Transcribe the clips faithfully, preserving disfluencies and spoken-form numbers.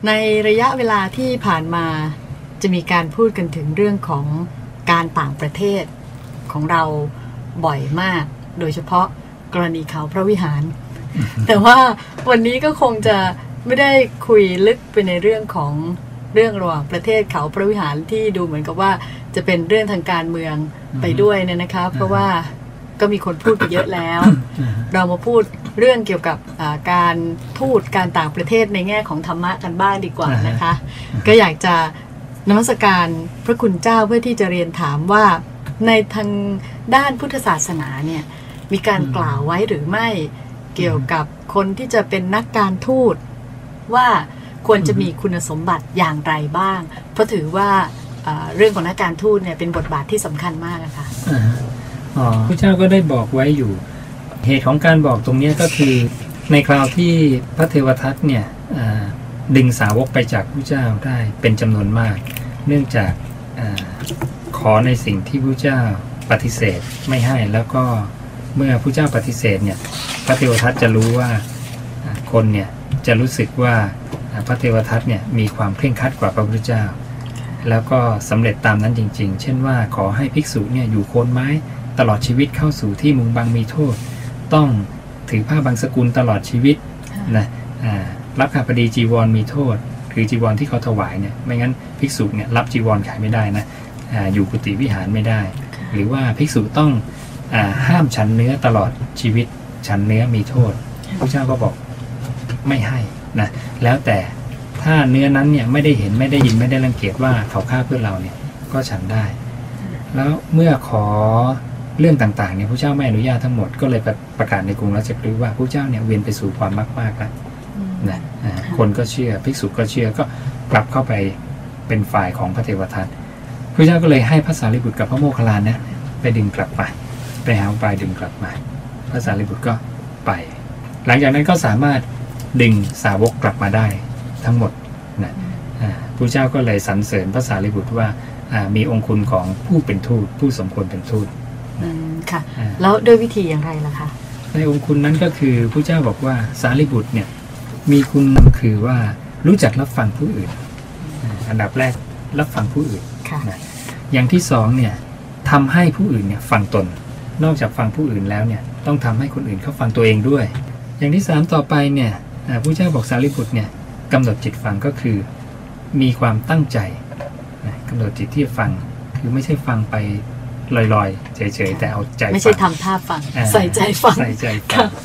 ในระยะเวลาที่ผ่านมาจะมีการพูดกันถึงเรื่องของการต่างประเทศของเราบ่อยมากโดยเฉพาะกรณีเขาพระวิหาร แต่ว่าวันนี้ก็คงจะไม่ได้คุยลึกไปในเรื่องของเรื่องระหว่างประเทศเขาพระวิหารที่ดูเหมือนกับว่าจะเป็นเรื่องทางการเมืองไปด้วยเนี่ยนะคะเพราะว่าก็มีคนพูดไปเยอะแล้ว เรามาพูดเรื่องเกี่ยวกับการทูตการต่างประเทศในแง่ของธรรมะกันบ้างดีกว่านะคะ ก็อยากจะนมัสการพระคุณเจ้าเพื่อที่จะเรียนถามว่าในทางด้านพุทธศาสนาเนี่ยมีการกล่าวไว้หรือไม่เกี่ยวกับคนที่จะเป็นนักการทูตว่าควรจะมีคุณสมบัติอย่างไรบ้างเพราะถือว่าเรื่องของนักการทูตเนี่ยเป็นบทบาทที่สำคัญมากนะคะอ๋อพระเจ้าก็ได้บอกไว้อยู่เหตุของการบอกตรงนี้ก็คือในคราวที่พระเทวทัตเนี่ยดึงสาวกไปจากพระเจ้าได้เป็นจำนวนมากเนื่องจากอขอในสิ่งที่พระเจ้าปฏิเสธไม่ให้แล้วก็เมื่อพระเจ้าปฏิเสธเนี่ยพระเทวทัตจะรู้ว่าคนเนี่ยจะรู้สึกว่าพระเทวทัตเนี่ยมีความเคร่งครัดกว่าพระพุทธเจ้าแล้วก็สำเร็จตามนั้นจริงๆเช่นว่าขอให้ภิกษุเนี่ยอยู่โคนไม้ตลอดชีวิตเข้าสู่ที่มุงบังมีโทษต้องถือผ้าบางสกุลตลอดชีวิตนะรับขาพดีจีวรมีโทษคือจีวรที่เขาถวายเนี่ยไม่งั้นภิกษุเนี่ยรับจีวรขายไม่ได้นะ อ, อยู่กุฏิวิหารไม่ได้หรือว่าภิกษุต้องอห้ามฉันเนื้อตลอดชีวิตฉันเนื้อมีโทษพระเจ้าก็บอกไม่ให้นะแล้วแต่ถ้าเนื้อนั้นเนี่ยไม่ได้เห็นไม่ได้ยินไม่ได้รังเกียจว่าเขาฆ่าเพื่อเราเนี่ยก็ฉันได้แล้วเมื่อขอเรื่องต่างๆเนี่ยพระเจ้าไม่อนุญาตทั้งหมดก็เลยประกาศในกรุงราชคฤห์ว่าพระเจ้าเนี่ยเวียนไปสู่ความมากๆแล้วนะคนก็เชื่อภิกษุก็เชื่อก็กลับเข้าไปเป็นฝ่ายของพระเทวทัตพระเจ้าก็เลยให้พระสารีบุตรกับพระโมคคัลลานะไปดึงกลับไปไปหาอุบายดึงกลับมาพระสารีบุตรก็ไปหลังจากนั้นก็สามารถดึงสาวกกลับมาได้ทั้งหมดนะพระเจ้าก็เลยสรรเสริญพระสารีบุตรว่ามีองค์คุณของผู้เป็นทูตผู้สมควรเป็นทูตค่ะแล้วด้วยวิธีอย่างไรล่ะคะในองค์คุณนั้นก็คือพระเจ้าบอกว่าสารีบุตรเนี่ยมีคุณคือว่ารู้จักรับฟังผู้อื่นอันดับแรกรับฟังผู้อื่นนะอย่างที่สองเนี่ยทำให้ผู้อื่นเนี่ยฟังตนนอกจากฟังผู้อื่นแล้วเนี่ยต้องทำให้คนอื่นเขาฟังตัวเองด้วยอย่างที่สามต่อไปเนี่ยพระเจ้าบอกสารีบุตรเนี่ยกำหนดจิตฟังก็คือมีความตั้งใจกำหนดจิตที่ฟังคือไม่ใช่ฟังไปลอยๆเฉยๆแต่เอาใจฟังไม่ใช่ทำท่าฟังใส่ใจฟังใส่ใจฟัง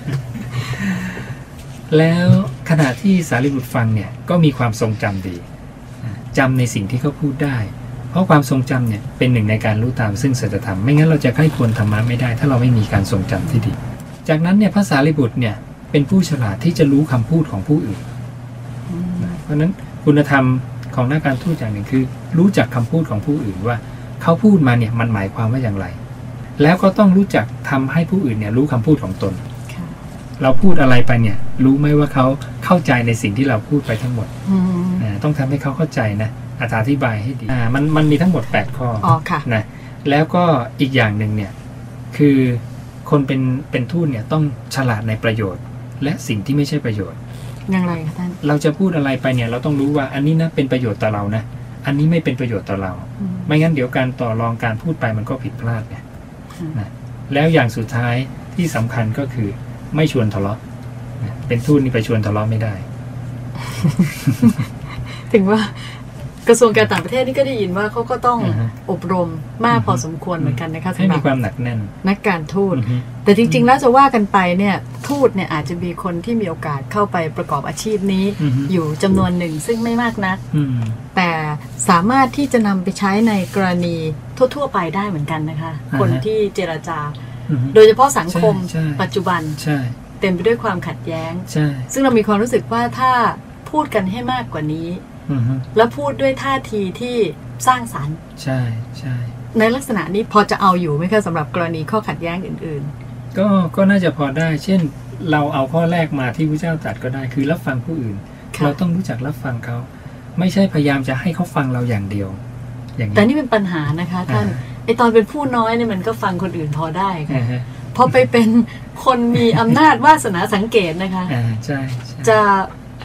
แล้วขณะที่สารีบุตรฟังเนี่ยก็มีความทรงจำดีจำในสิ่งที่เขาพูดได้เพราะความทรงจำเนี่ยเป็นหนึ่งในการรู้ตามซึ่งสัจธรรมไม่งั้นเราจะใคร่ควรธรรมะไม่ได้ถ้าเราไม่มีการทรงจำที่ดีจากนั้นเนี่ยพระสารีบุตรเนี่ยเป็นผู้ฉลาดที่จะรู้คำพูดของผู้อื่นเพราะฉะนั้นคุณธรรมของนักการทูตอย่างหนึ่งคือรู้จักคำพูดของผู้อื่นว่าเขาพูดมาเนี่ยมันหมายความว่าอย่างไรแล้วก็ต้องรู้จักทำให้ผู้อื่นเนี่ยรู้คำพูดของตนเราพูดอะไรไปเนี่ยรู้ไหมว่าเขาเข้าใจในสิ่งที่เราพูดไปทั้งหมดต้องทำให้เขาเข้าใจนะอธิบายให้ดีมันมันมีทั้งหมดแปดข้อนะแล้วก็อีกอย่างหนึ่งเนี่ยคือคนเป็นเป็นทูตเนี่ยต้องฉลาดในประโยชน์และสิ่งที่ไม่ใช่ประโยชน์อย่างไรคะท่านเราจะพูดอะไรไปเนี่ยเราต้องรู้ว่าอันนี้นะเป็นประโยชน์ต่อเรานะอันนี้ไม่เป็นประโยชน์ต่อเราไม่งั้นเดี๋ยวการต่อรองการพูดไปมันก็ผิดพลาดเนี่ยนะแล้วอย่างสุดท้ายที่สำคัญก็คือไม่ชวนทะเลาะเป็นทูตนี่ไปชวนทะเลาะไม่ได้ถึงว่ากระทรวงการต่างประเทศนี่ก็ได้ยินว่าเขาก็ต้องอบรมมากพอสมควรเหมือนกันนะคะให้มีความหนักแน่นนักการทูตแต่จริงๆแล้วจะว่ากันไปเนี่ยทูตเนี่ยอาจจะมีคนที่มีโอกาสเข้าไปประกอบอาชีพนี้อยู่จำนวนหนึ่งซึ่งไม่มากนักแต่สามารถที่จะนำไปใช้ในกรณีทั่วๆไปได้เหมือนกันนะคะคนที่เจรจาโดยเฉพาะสังคมปัจจุบันเต็มไปด้วยความขัดแย้งซึ่งเรามีความรู้สึกว่าถ้าพูดกันให้มากกว่านี้แล้วพูดด้วยท่าทีที่สร้างสรรค์ใช่ใช่ในลักษณะนี้พอจะเอาอยู่ไหมคะสำหรับกรณีข้อขัดแย้งอื่นๆก็ก็น่าจะพอได้เช่นเราเอาข้อแรกมาที่พระเจ้าตรัสก็ได้คือรับฟังผู้อื่นเราต้องรู้จักรับฟังเขาไม่ใช่พยายามจะให้เขาฟังเราอย่างเดียวอย่างนี้แต่นี่เป็นปัญหานะคะท่านไอตอนเป็นผู้น้อยเนี่ยมันก็ฟังคนอื่นพอได้ค่ะพอไปเป็นคนมีอำนาจวาสนาสังเกตนะคะใช่จะ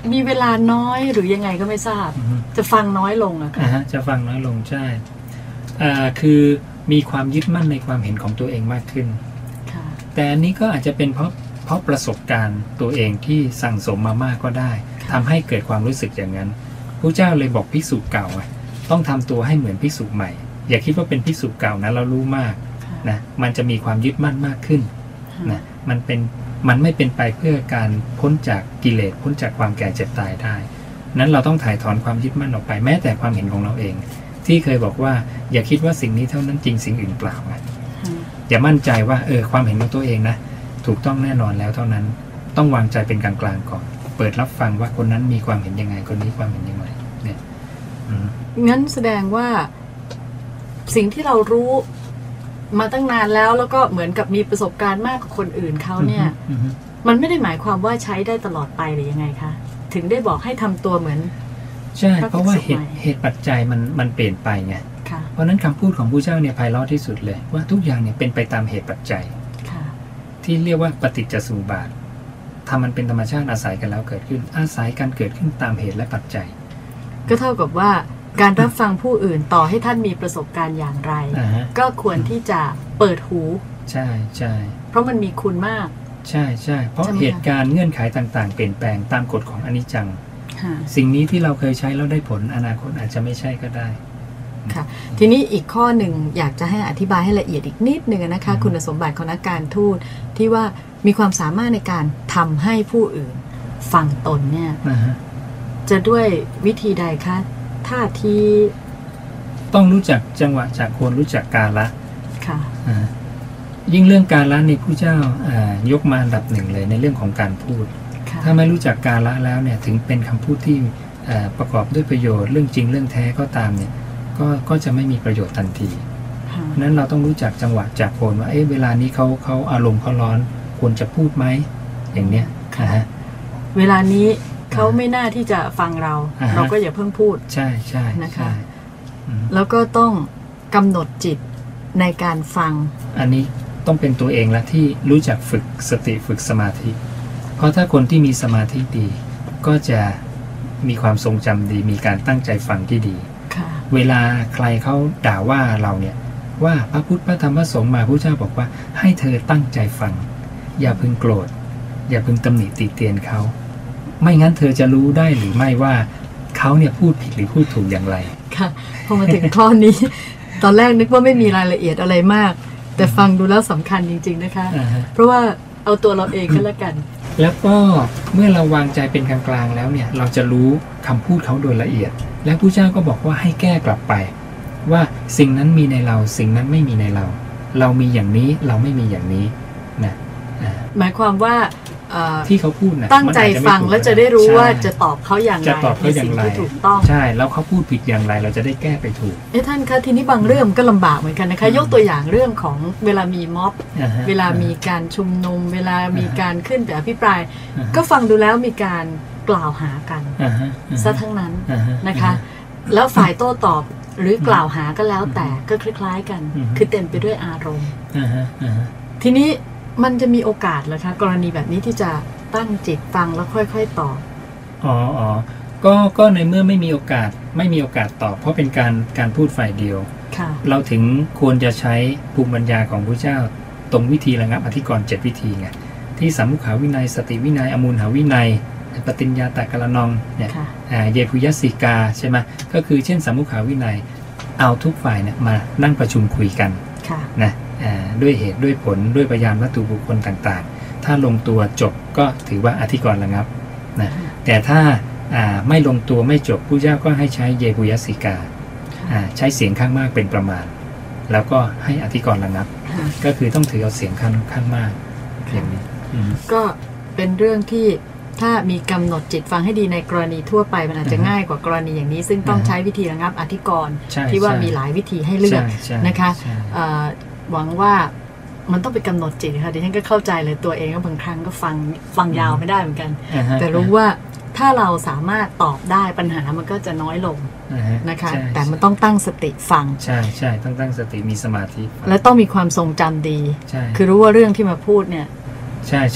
มีเวลาน้อยหรือยังไงก็ไม่ทราบจะฟังน้อยลงอะค่ะจะฟังน้อยลงใช่คือมีความยึดมั่นในความเห็นของตัวเองมากขึ้นแต่อันนี้ก็อาจจะเป็นเพราะเพราะประสบการณ์ตัวเองที่สั่งสมมามากก็ได้ทำให้เกิดความรู้สึกอย่างนั้นพระเจ้าเลยบอกภิกษุเก่าต้องทำตัวให้เหมือนภิกษุใหม่อย่าคิดว่าเป็นภิกษุเก่านะเรารู้มากนะมันจะมีความยึดมั่นมากขึ้นนะมันเป็นมันไม่เป็นไปเพื่อการพ้นจากกิเลสพ้นจากความแก่เจ็บตายได้นั้นเราต้องถ่ายถอนความยึดมั่นออกไปแม้แต่ความเห็นของเราเองที่เคยบอกว่าอย่าคิดว่าสิ่งนี้เท่านั้นจริงสิ่งอื่นเปล่าอย่ามั่นใจว่าเออความเห็นของตัวเองนะถูกต้องแน่นอนแล้วเท่านั้นต้องวางใจเป็นกลางๆก่อนเปิดรับฟังว่าคนนั้นมีความเห็นยังไงคนนี้ความเห็นยังไงเนี่ยงั้นแสดงว่าสิ่งที่เรารู้มาตั้งนานแล้วแล้วก็เหมือนกับมีประสบการณ์มากกว่าคนอื่นเขาเนี่ยมันไม่ได้หมายความว่าใช้ได้ตลอดไปหรือยังไงคะถึงได้บอกให้ทำตัวเหมือนใช่เพราะว่าเหตุเหตุปัจจัยมันมันเปลี่ยนไปไงเพราะนั้นคำพูดของพระเจ้าเนี่ยไพเราะที่สุดเลยว่าทุกอย่างเนี่ยเป็นไปตามเหตุปัจจัยที่เรียกว่าปฏิจจสมุปบาททำมันเป็นธรรมชาติอาศัยกันแล้วเกิดขึ้นอาศัยการเกิดขึ้นตามเหตุและปัจจัยก็เท่ากับว่าการรับฟังผู้อื่นต่อให้ท่านมีประสบการณ์อย่างไร uh-huh. ก็ควรที่จะเปิดหูใช่ใช่เพราะมันมีคุณมากใช่ใช่เพราะเหตุการณ์เงื่อนไขต่างๆเปลี่ยนแปลงตามกฎของอนิจจัง uh-huh. สิ่งนี้ที่เราเคยใช้แล้วได้ผลอนาคตอาจจะไม่ใช่ก็ได้ค่ะทีนี้อีกข้อหนึ่งอยากจะให้อธิบายให้ละเอียดอีกนิดนึงนะคะ uh-huh. คุณสมบัติของนักการทูตที่ว่ามีความสามารถในการทำให้ผู้อื่นฟังตนเนี่ย uh-huh. จะด้วยวิธีใดคะท่าทีต้องรู้จักจังหวะจากคนรู้จักกาละค่ะยิ่งเรื่องกาละในผู้เจ้ายกมาอันดับหนึ่งเลยในเรื่องของการพูดถ้าไม่รู้จักกาละแล้วเนี่ยถึงเป็นคำพูดที่ประกอบด้วยประโยชน์เรื่องจริงเรื่องแท้ก็ตามเนี่ยก็ก็จะไม่มีประโยชน์ทันทีนั้นเราต้องรู้จักจังหวะจากคนว่าเอ๊ะเวลานี้เขาเขาอารมณ์เขาร้อนควรจะพูดไหมอย่างเนี้ยค่ะเวลานี้เขาไม่น่าที่จะฟังเราเราก็อย่าเพิ่งพูดใช่ใช่นะคะแล้วก็ต้องกำหนดจิตในการฟังอันนี้ต้องเป็นตัวเองละที่รู้จักฝึกสติฝึกสมาธิเพราะถ้าคนที่มีสมาธิดีก็จะมีความทรงจำดีมีการตั้งใจฟังที่ดีเวลาใครเขาด่าว่าเราเนี่ยว่าพระพุทธพระธรรมพระสงฆ์มาพระเจ้าบอกว่าให้เธอตั้งใจฟังอย่าพึงโกรธอย่าพึงตำหนิติเตียนเขาไม่งั้นเธอจะรู้ได้หรือไม่ว่าเขาเนี่ยพูดผิดหรือพูดถูกอย่างไรค่ะพอมาถึงข้อนี้ ตอนแรกนึกว่าไม่มีรายละเอียดอะไรมากแต่ฟังดูแล้วสำคัญจริงๆนะคะ uh-huh. เพราะว่าเอาตัวเราเองก็แล้วกันแล้วก็เมื่อเราวางใจเป็นกลางๆแล้วเนี่ยเราจะรู้คำพูดเขาโดยละเอียดและพระเจ้าก็บอกว่าให้แก้กลับไปว่าสิ่งนั้นมีในเราสิ่งนั้นไม่มีในเราเรามีอย่างนี้เราไม่มีอย่างนี้นะหมายความว่าที่เขาพูดนะตั้งใจฟังแล้วจะได้รู้ว่าจะตอบเขาอย่างไรจะตอบเขาอย่างไรถูกต้องใช่แล้วเขาพูดผิดอย่างไรเราจะได้แก้ไปถูกเอ๊ะท่านคะทีนี้บางเรื่องก็ลำบากเหมือนกันนะคะยกตัวอย่างเรื่องของเวลามีม็อบ เวลามีการชุมนุมเวลามีการขึ้นไปอภิปรายก็ฟังดูแล้วมีการกล่าวหากันซะทั้งนั้นนะคะแล้วฝ่ายโต้ตอบหรือกล่าวหาก็แล้วแต่ก็คล้ายๆกันคือเต็มไปด้วยอารมณ์ทีนี้มันจะมีโอกาสเหรอคะกรณีแบบนี้ที่จะตั้งจิตฟังแล้วค่อยๆตอบอ๋ออ๋อก็ก็ในเมื่อไม่มีโอกาสไม่มีโอกาสตอบเพราะเป็นการการพูดฝ่ายเดียวเราถึงควรจะใช้ภูมิปัญญาของพระเจ้าตรงวิธีระงับอธิกรณ์เจ็ดวิธีไงที่สัมมุขาวินัยสติวินัยอมูลหาวินัยปฏิญญาตกะละนองเนี่ยเยปุยสิกาใช่ไหมก็คือเช่นสัมมุขาวินัยเอาทุกฝ่ายเนี่ยมานั่งประชุมคุยกันนะด้วยเหตุด้วยผลด้วยพยานวัตถุบุคคลต่างๆถ้าลงตัวจบก็ถือว่าอธิกรณ์ระงับนะแต่ถ้าไม่ลงตัวไม่จบผู้เจ้าก็ให้ใช้เยปุยสิกาใช้เสียงข้างมากเป็นประมาณแล้วก็ให้อธิกรณ์ระงับก็คือต้องถือเอาเสียงข้างข้างมากอย่างนี้ก็เป็นเรื่องที่ถ้ามีกำหนดจิตฟังให้ดีในกรณีทั่วไปมันอาจจะง่ายกว่ากรณีอย่างนี้ซึ่งต้องใช้วิธีระงับอธิกรณ์ที่ว่ามีหลายวิธีให้เลือกนะคะหวังว่ามันต้องไปกำหนดจิตค่ะดิฉันก็เข้าใจเลยตัวเองก็บางครั้งก็ฟังฟังยาวไม่ได้เหมือนกัน uh-huh. แต่รู้ว่าถ้าเราสามารถตอบได้ปัญหามันก็จะน้อยลง uh-huh. นะคะแต่มันต้องตั้งสติฟังใช่ใช่ต้องตั้งสติมีสมาธิและต้องมีความทรงจำดีคือรู้ว่าเรื่องที่มาพูดเนี่ยใช่ใช่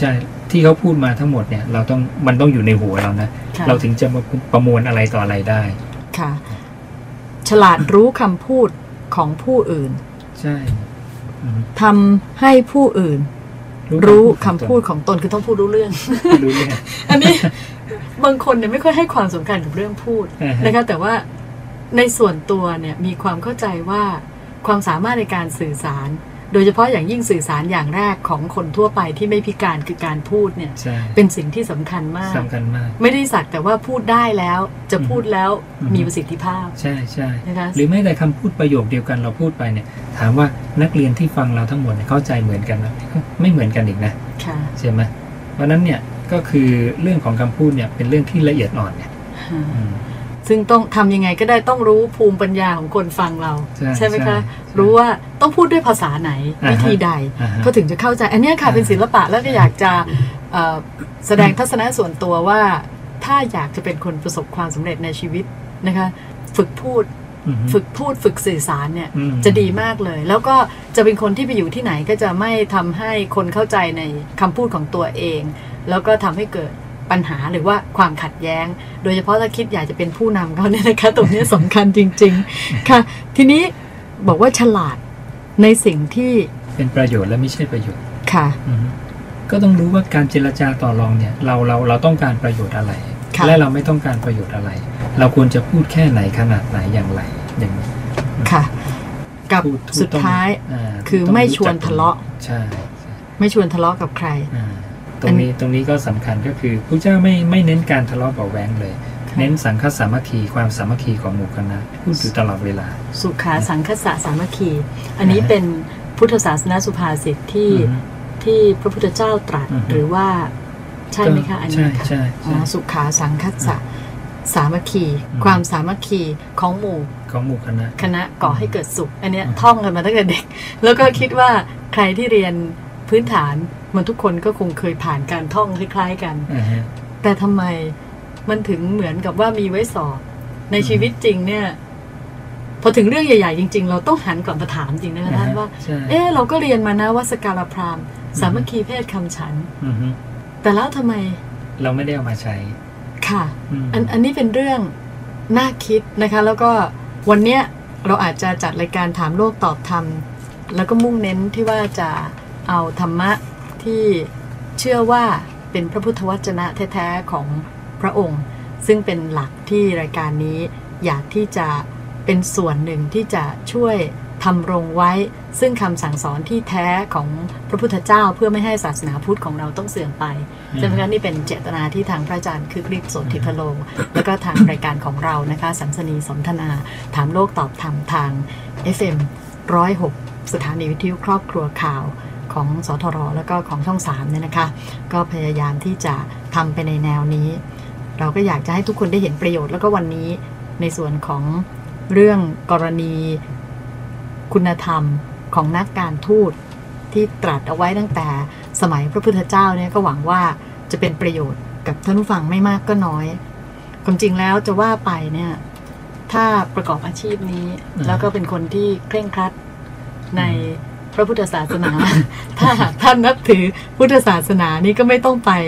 ที่เขาพูดมาทั้งหมดเนี่ยเราต้องมันต้องอยู่ในหัวเรานะเราถึงจะมาประมวลอะไรต่ออะไรได้ค่ะฉลาดรู้คำพูดของผู้อื่นใช่ทำให้ผู้อื่นรู้คำพูดของตนคือต้องพูดรู้เรื่องรู้เรื่องอันนี้บางคนเนี่ยไม่ค่อยให้ความสำคัญกับเรื่องพูดนะคะแต่ว่าในส่วนตัวเนี่ยมีความเข้าใจว่าความสามารถในการสื่อสารโดยเฉพาะอย่างยิ่งสื่อสารอย่างแรกของคนทั่วไปที่ไม่พิการคือการพูดเนี่ยเป็นสิ่งที่สำคัญมากสำคัญมากไม่ได้สักแต่ว่าพูดได้แล้วจะพูดแล้วมีประสิทธิภาพใช่ใช่หรือไม่แต่คำพูดประโยคเดียวกันเราพูดไปเนี่ยถามว่านักเรียนที่ฟังเราทั้งหมดเข้าใจเหมือนกันไหมไม่เหมือนกันอีกนะใช่ไหมเพราะนั้นเนี่ยก็คือเรื่องของคำพูดเนี่ยเป็นเรื่องที่ละเอียดอ่อนเนี่ยซึ่งต้องทำยังไงก็ได้ต้องรู้ภูมิปัญญาของคนฟังเราใช่ไหมคะรู้ว่าต้องพูดด้วยภาษาไหนวิธีใดเขาถึงจะเข้าใจอันนี้ค่ะเป็นศิลปะแล้วก็อยากจะแสดงทัศนะส่วนตัวว่าถ้าอยากจะเป็นคนประสบความสำเร็จในชีวิตนะคะฝึกพูดฝึกพูดฝึกสื่อสารเนี่ยจะดีมากเลยแล้วก็จะเป็นคนที่ไปอยู่ที่ไหนก็จะไม่ทำให้คนเข้าใจในคำพูดของตัวเองแล้วก็ทำให้เกิดปัญหาหรือว่าความขัดแย้งโดยเฉพาะถ้าคิดอยากจะเป็นผู้นำเขาเนี่ยนะคะตรงนี้สำคัญจริงๆค่ะทีนี้บอกว่าฉลาดในสิ่งที่เป็นประโยชน์และไม่ใช่ประโยชน์ค่ะก็ต้องรู้ว่าการเจรจาต่อรองเนี่ยเราเราเราต้องการประโยชน์อะไรและเราไม่ต้องการประโยชน์อะไรเราควรจะพูดแค่ไหนขนาดไหนอย่างไรอย่างนี้ค่ะกับสุดท้ายคือไม่ชวนทะเลาะใช่ไม่ชวนทะเลาะกับใครตรงนี้ตรงนี้ก็สำคัญก็คือพระเจ้าไม่ไม่เน้นการทะเลาะเบาแหวงเลยเน้นสังคสามัคคีความสามัคคีของหมู่คณะพูดอยู่ตลอดเวลาสุขาสังคสะสามัคคีอันนี้เป็นพุทธศาสนาสุภาษิตที่ที่พระพุทธเจ้าตรัสหรือว่าใช่ไหมคะอันนี้ค่ะสุขาสังคสะสามัคคีความสามัคคีของหมู่ของหมู่คณะคณะก่อให้เกิดสุขอันนี้ท่องกันมาตั้งแต่เด็กแล้วก็คิดว่าใครที่เรียนพื้นฐานมันทุกคนก็คงเคยผ่านการท่องคล้ายๆกัน uh-huh. แต่ทำไมมันถึงเหมือนกับว่ามีไว้สอบในชีวิตจริงเนี่ยพอถึงเรื่องใหญ่ๆจริงๆเราต้องหันกลับมาถามจริงนะคะท่านว่าเออเราก็เรียนมานะว่าสกาลพราหมณ์สามัคคีเพศคำฉัน uh-huh. แต่แล้วทำไมเราไม่ได้เอามาใช้ค่ะ uh-huh. อันอันนี้เป็นเรื่องน่าคิดนะคะแล้วก็วันเนี้ยเราอาจจะจัดรายการถามโลกตอบธรรมแล้วก็มุ่งเน้นที่ว่าจะเอาธรรมะที่เชื่อว่าเป็นพระพุทธวจนะแท้ๆของพระองค์ซึ่งเป็นหลักที่รายการนี้อยากที่จะเป็นส่วนหนึ่งที่จะช่วยทำรงไว้ซึ่งคำสั่งสอนที่แท้ของพระพุทธเจ้าเพื่อไม่ให้ศาสนาพุทธของเราต้องเสื่อมไปฉะนั้นนี่เป็นเจตนาที่ทางพระอาจารย์คึกฤทธิ์โสติพโลแล้วก็ทางรายการของเรานะคะสัมสนีสนทนาถามโลกตอบธรรมทาง เอฟ เอ็ม หนึ่งศูนย์หกสถานีวิทยุครอบครัวข่าวของสทรแล้วก็ของช่องสามเนี่ยนะคะก็พยายามที่จะทำไปในแนวนี้เราก็อยากจะให้ทุกคนได้เห็นประโยชน์แล้วก็วันนี้ในส่วนของเรื่องกรณีคุณธรรมของนักการทูตที่ตรัสเอาไว้ตั้งแต่สมัยพระพุทธเจ้าเนี่ยก็หวังว่าจะเป็นประโยชน์กับท่านผู้ฟังไม่มากก็น้อยความจริงแล้วจะว่าไปเนี่ยถ้าประกอบอาชีพนี้แล้วก็เป็นคนที่เคร่งครัดในพระพุทธศาสนาถ้าท่านนับถือพุทธศาสนานี้ก็ไม่ต้องไป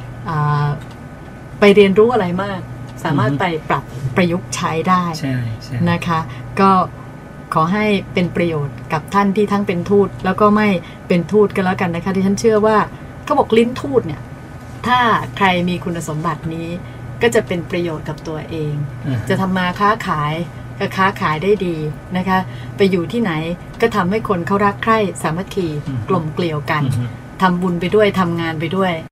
ไปเรียนรู้อะไรมากสามารถไปปรับประยุกต์ใช้ได้นะคะก็ขอให้เป็นประโยชน์กับท่านที่ทั้งเป็นทูตแล้วก็ไม่เป็นทูตกันแล้วกันนะคะที่ฉันเชื่อว่าเขาบอกลิ้นทูตเนี่ยถ้าใครมีคุณสมบัตินี้ก็จะเป็นประโยชน์กับตัวเองจะทำมาค้าขายก็ค้าขายได้ดีนะคะไปอยู่ที่ไหนก็ทำให้คนเขารักใคร่สามัคคีกลมเกลียวกันทำบุญไปด้วยทำงานไปด้วย